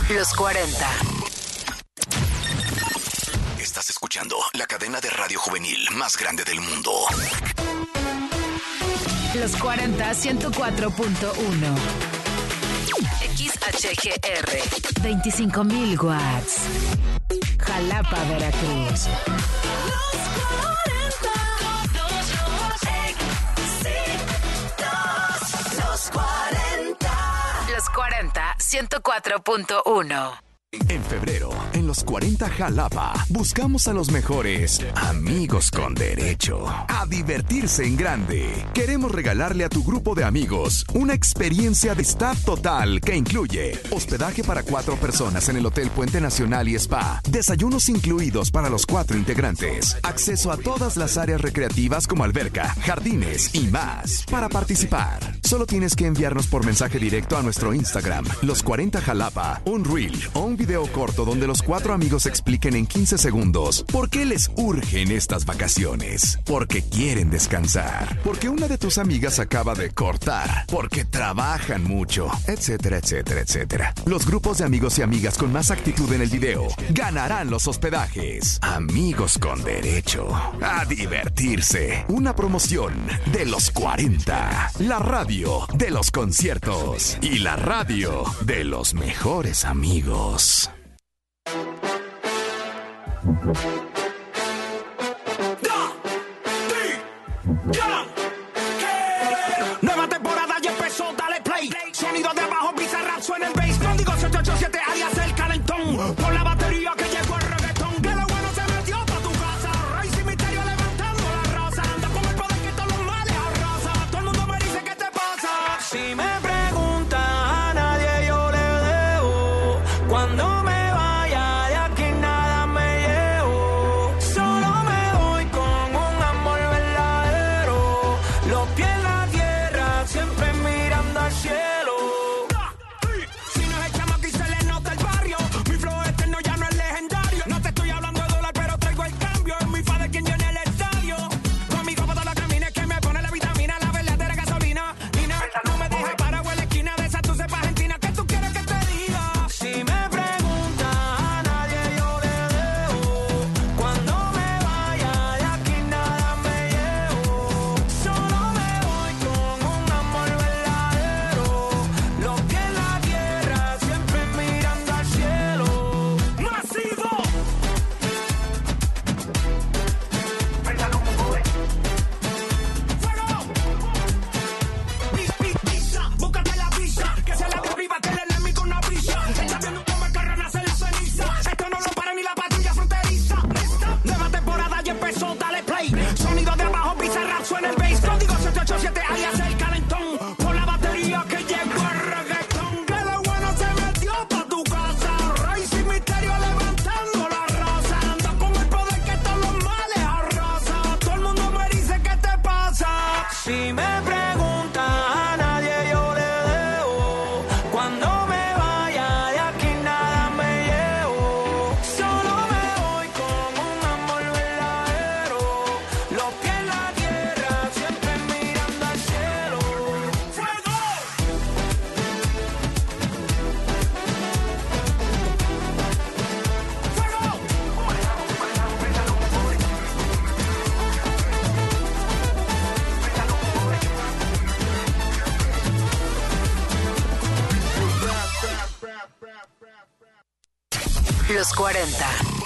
Los 40. Estás escuchando la cadena de radio juvenil más grande del mundo. Los 40 104.1. XHGR 25,000 watts. Jalapa, Veracruz. Los 40. Todos los 40. Los 40 104.1. En febrero, en los 40 Jalapa, buscamos a los mejores amigos con derecho a divertirse en grande. Queremos regalarle a tu grupo de amigos una experiencia de staff total que incluye hospedaje para 4 personas en el Hotel Puente Nacional y Spa, desayunos incluidos para los 4 integrantes, acceso a todas las áreas recreativas como alberca, jardines y más. Para participar, solo tienes que enviarnos por mensaje directo a nuestro Instagram, los 40 Jalapa, un reel o un video corto donde los 4 amigos expliquen en 15 segundos por qué les urgen estas vacaciones. Porque quieren descansar, porque una de tus amigas acaba de cortar, porque trabajan mucho, etcétera, etcétera, etcétera. Los grupos de amigos y amigas con más actitud en el video ganarán los hospedajes. Amigos con derecho a divertirse. Una promoción de los 40. La radio de los conciertos y la radio de los mejores amigos. Nueva temporada ya empezó, dale play. Sonido de abajo, Bizarrap suena el bass. Código 787 alias el calentón. Por la batería que llegó el reggaetón. Que lo bueno se metió pa' tu casa. Rey sin misterio levantando la raza. Anda con el poder que todos los males arrasa. Todo el mundo me dice ¿qué te pasa? Si me preguntan a nadie yo le debo. Cuando me vaya de aquí nada me llevo. Solo me voy con un amor verdadero. Los pies en la tierra, siempre mirando al cielo. Si no es el chamaco y se le nota el barrio. Mi flow eterno ya no es legendario. No te estoy hablando de dólar, pero traigo el cambio. Es mi fa de quien llena el estadio. Conmigo para toda la camina es que me pone la vitamina, la verdadera gasolina. Nina, no me dejes para en la esquina de esa tu cepa argentina. ¿Qué tú quieres que te diga? Si me preguntas a nadie yo le debo. Cuando me vaya de aquí nada me llevo. Solo me voy con un amor verdadero. Los pies en la tierra, siempre mirando al cielo. ¡Masivo! ¡Fuego! Pisa, búscate la visa. Que se la derriba, que le mi con una brisa. Está viendo cómo el carro nace la ceniza. Esto no lo para ni la patrulla fronteriza. Nueva temporada ya empezó, dale play. Sonido de abajo, Bizarrap suena el bass. Código 787 alias el calentón. Por la batería que llegó el reggaetón. Que lo bueno se metió pa' tu casa. Rey sin misterio levantando la raza. Anda con el poder que todos los males arrasa. Todo el mundo me dice ¿qué te pasa? Si me preguntan a nadie yo le debo. Cuando me vaya de aquí nada me llevo. Solo me voy con un amor verdadero. Los pies en la tierra, siempre mirando al cielo. ¡Fuego! Los 40.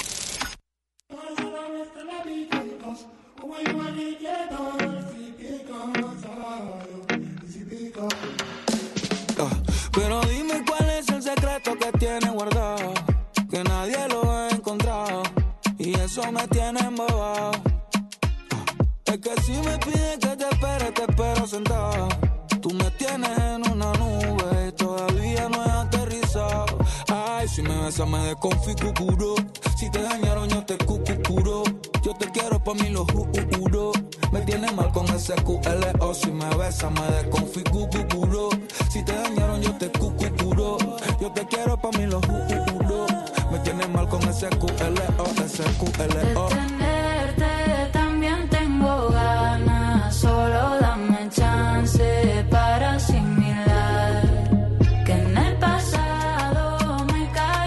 Pero dime cuál es el secreto que tiene guardado, que nadie lo ha encontrado, y eso me tiene embobado. Es que si me pides que te espero sentado. Tú me tienes en una nube y todavía no he aterrizado. Ay, si me besas me desconfiguro. Si te dañaron yo te cucuro. Yo te quiero pa' mí lo juro. Me tienes mal con ese QLO. Si me besas me desconfiguro. Si te dañaron yo te cucuro. Yo te quiero pa' mí lo juro. Me tienes mal con ese QLO, ese QLO. De tenerte también tengo ganas. Solo dame chance para asimilar que en el pasado me caí.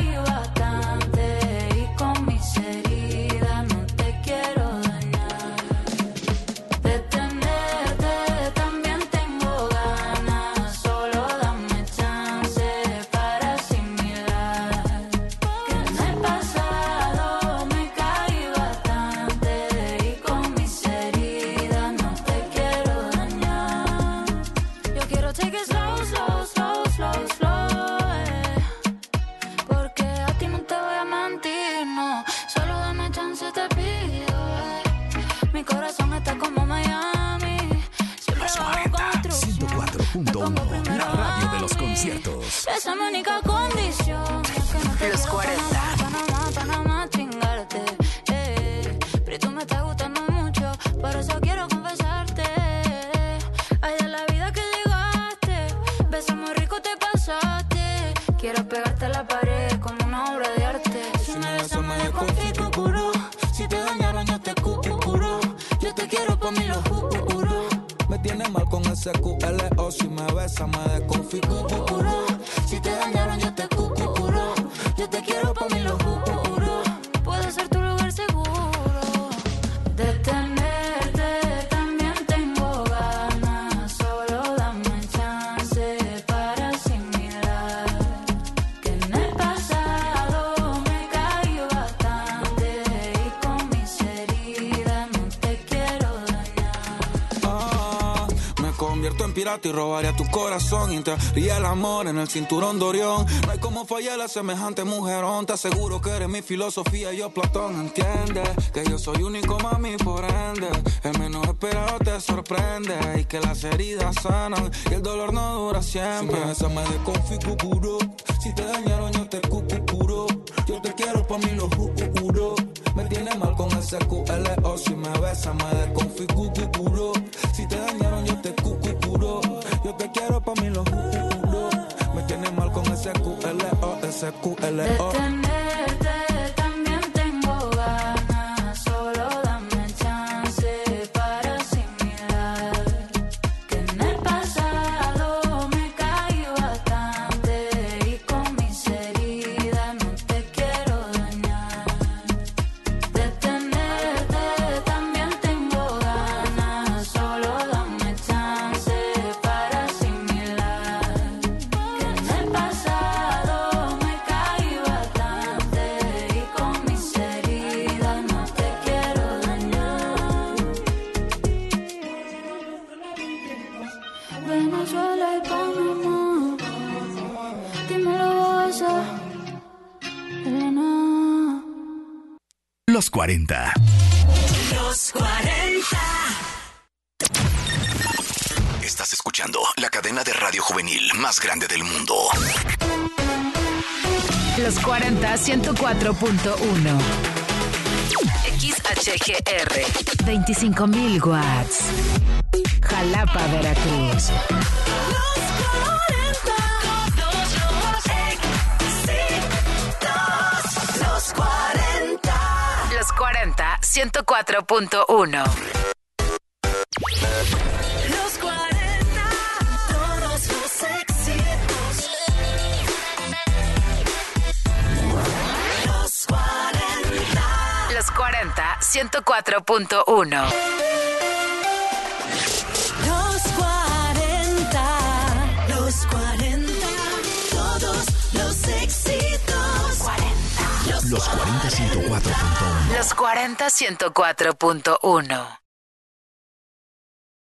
Esa es mi única condición. Que no Los 40. Panamá, chingarte. Pero tú me estás gustando mucho, por eso quiero confesarte. Ay, de la vida que llegaste, besos muy rico te pasaste. Quiero pegarte a la pared como una obra de arte. Si me besas me desconfito puro. Si te dañaron yo te curo. Yo te quiero pa' mí lo juro. Me tiene mal con ese QLO. Si me besas me desconfiguro. Si te dañaron yo te curo. Yo te quiero pa' mí lo juro. Puedo ser tu lugar seguro. De tenerte también tengo ganas. Solo dame chance para asimilar que en el pasado me caí bastante y con mis heridas no te quiero dañar. Me convierto en pirata y robaría tu corazón. Y entraría el amor en el cinturón de Orión. No hay como fallar a semejante mujerón. Te aseguro que eres mi filosofía y yo Platón. Entiendes que yo soy único, mami, por ende. El menos esperado te sorprende. Y que las heridas sanan y el dolor no dura siempre. Si me besas me desconfiguro. Si te dañaron yo te curo. Yo te quiero pa' mí lo juro. Me tiene mal con ese QLO. Si me besas me desconfiguro. Si te dañaron yo te curo. Yo te quiero pa' mí lo juro. Me tiene mal con ese QLO. Ese QLO. De tenerte también tengo ganas. Solo dame chance para asimilar que en el pasado me caí bastante y con mis heridas no te quiero dañar. De tenerte también tengo ganas. Solo dame chance para asimilar que en el pasado me caí bastante y con mis heridas no te quiero dañar. Venezuela y Panamá, dímelo Bosa, Elena. Los 40. Los 40. Estás escuchando la cadena de radio juvenil más grande del mundo. Los 40 104.1. XHGR 25.000 watts. Jalapa, Veracruz. Los 40. Los 40 104.1. Los 40, todos los éxitos. Los 40. Los 40, 104.1. Los 40. Los 40, todos los éxitos. 40. Los 40 104.1. Los 40 104.1.